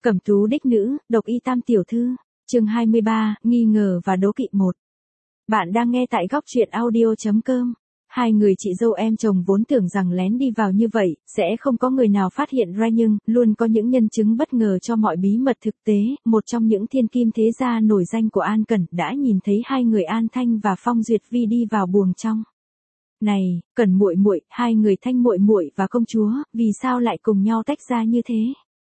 Cẩm tú đích nữ, độc y tam tiểu thư. Chương 23, nghi ngờ và đố kỵ 1. Bạn đang nghe tại góc truyện audio.com. Hai người chị dâu em chồng vốn tưởng rằng lén đi vào như vậy, sẽ không có người nào phát hiện ra nhưng, luôn có những nhân chứng bất ngờ cho mọi bí mật thực tế. Một trong những thiên kim thế gia nổi danh của An Cẩn đã nhìn thấy hai người An Thanh và Phong Duyệt Vi đi vào buồng trong. Này, Cẩn muội muội, hai người Thanh muội muội và công chúa, vì sao lại cùng nhau tách ra như thế?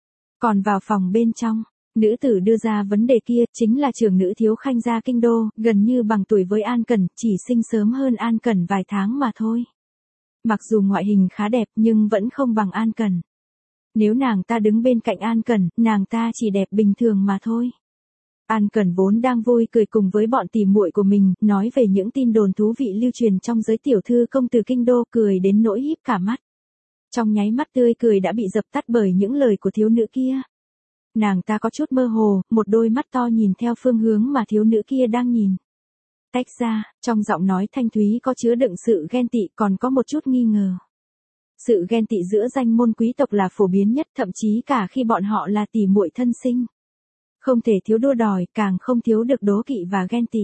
Còn vào phòng bên trong, nữ tử đưa ra vấn đề kia chính là trưởng nữ thiếu khanh gia kinh đô, gần như bằng tuổi với An Cẩn, chỉ sinh sớm hơn An Cẩn vài tháng mà thôi. Mặc dù ngoại hình khá đẹp nhưng vẫn không bằng An Cẩn. Nếu nàng ta đứng bên cạnh An Cẩn, nàng ta chỉ đẹp bình thường mà thôi. An Cẩn vốn đang vui cười cùng với bọn tỉ muội của mình, nói về những tin đồn thú vị lưu truyền trong giới tiểu thư công tử kinh đô, cười đến nỗi híp cả mắt. Trong nháy mắt tươi cười đã bị dập tắt bởi những lời của thiếu nữ kia. Nàng ta có chút mơ hồ, một đôi mắt to nhìn theo phương hướng mà thiếu nữ kia đang nhìn. Tách ra, trong giọng nói thanh thúy có chứa đựng sự ghen tị, còn có một chút nghi ngờ. Sự ghen tị giữa danh môn quý tộc là phổ biến nhất, thậm chí cả khi bọn họ là tỉ muội thân sinh. Không thể thiếu đua đòi, càng không thiếu được đố kỵ và ghen tị.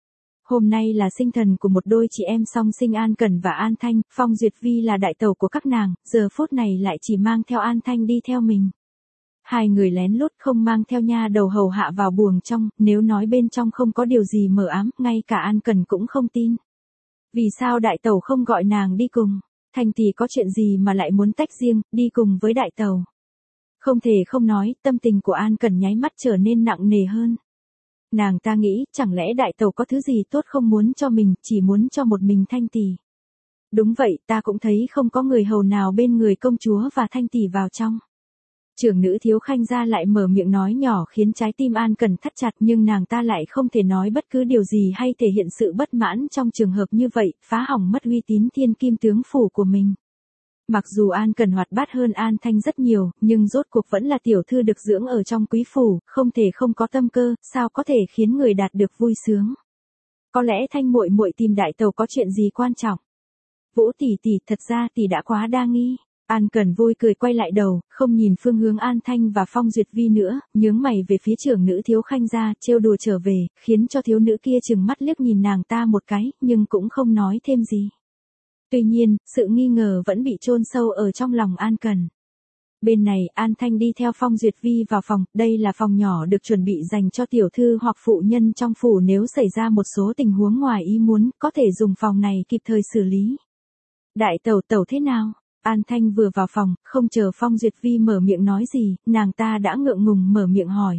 Hôm nay là sinh thần của một đôi chị em song sinh An Cẩn và An Thanh, Phong Duyệt Vi là đại tẩu của các nàng, giờ phút này lại chỉ mang theo An Thanh đi theo mình. Hai người lén lút không mang theo nha đầu hầu hạ vào buồng trong, nếu nói bên trong không có điều gì mờ ám, ngay cả An Cẩn cũng không tin. Vì sao đại tẩu không gọi nàng đi cùng? Thanh thì có chuyện gì mà lại muốn tách riêng, đi cùng với đại tẩu? Không thể không nói, tâm tình của An Cẩn nháy mắt trở nên nặng nề hơn. Nàng ta nghĩ, chẳng lẽ đại tẩu có thứ gì tốt không muốn cho mình, chỉ muốn cho một mình Thanh tỷ. Đúng vậy, ta cũng thấy không có người hầu nào bên người công chúa và Thanh tỷ vào trong. Trưởng nữ thiếu khanh gia lại mở miệng nói nhỏ khiến trái tim An Cẩn thắt chặt, nhưng nàng ta lại không thể nói bất cứ điều gì hay thể hiện sự bất mãn trong trường hợp như vậy, phá hỏng mất uy tín thiên kim tướng phủ của mình. Mặc dù An Cẩn hoạt bát hơn An Thanh rất nhiều, nhưng rốt cuộc vẫn là tiểu thư được dưỡng ở trong quý phủ, không thể không có tâm cơ, sao có thể khiến người đạt được vui sướng. Có lẽ Thanh muội muội tìm đại tẩu có chuyện gì quan trọng. Vũ tỷ tỷ, thật ra tỷ đã quá đa nghi. An Cẩn vui cười quay lại đầu, không nhìn phương hướng An Thanh và Phong Duyệt Vi nữa, nhướng mày về phía trưởng nữ thiếu khanh gia, trêu đùa trở về, khiến cho thiếu nữ kia chừng mắt liếc nhìn nàng ta một cái, nhưng cũng không nói thêm gì. Tuy nhiên, sự nghi ngờ vẫn bị chôn sâu ở trong lòng An Cẩn. Bên này, An Thanh đi theo Phong Duyệt Vi vào phòng, đây là phòng nhỏ được chuẩn bị dành cho tiểu thư hoặc phụ nhân trong phủ nếu xảy ra một số tình huống ngoài ý muốn, có thể dùng phòng này kịp thời xử lý. Đại tẩu thế nào? An Thanh vừa vào phòng, không chờ Phong Duyệt Vi mở miệng nói gì, nàng ta đã ngượng ngùng mở miệng hỏi.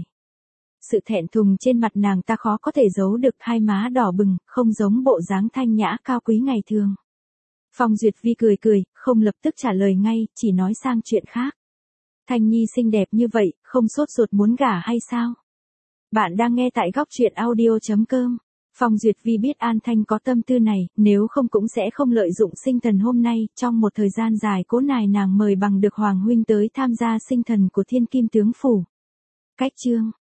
Sự thẹn thùng trên mặt nàng ta khó có thể giấu được, hai má đỏ bừng, không giống bộ dáng thanh nhã cao quý ngày thường. Phong Duyệt Vi cười, không lập tức trả lời ngay, chỉ nói sang chuyện khác. Thanh Nhi xinh đẹp như vậy, không sốt ruột muốn gả hay sao? Bạn đang nghe tại góc truyện audio.com. Phong Duyệt Vi biết An Thanh có tâm tư này, nếu không cũng sẽ không lợi dụng sinh thần hôm nay, trong một thời gian dài cố nài nàng mời bằng được Hoàng huynh tới tham gia sinh thần của thiên kim tướng phủ. Cách chương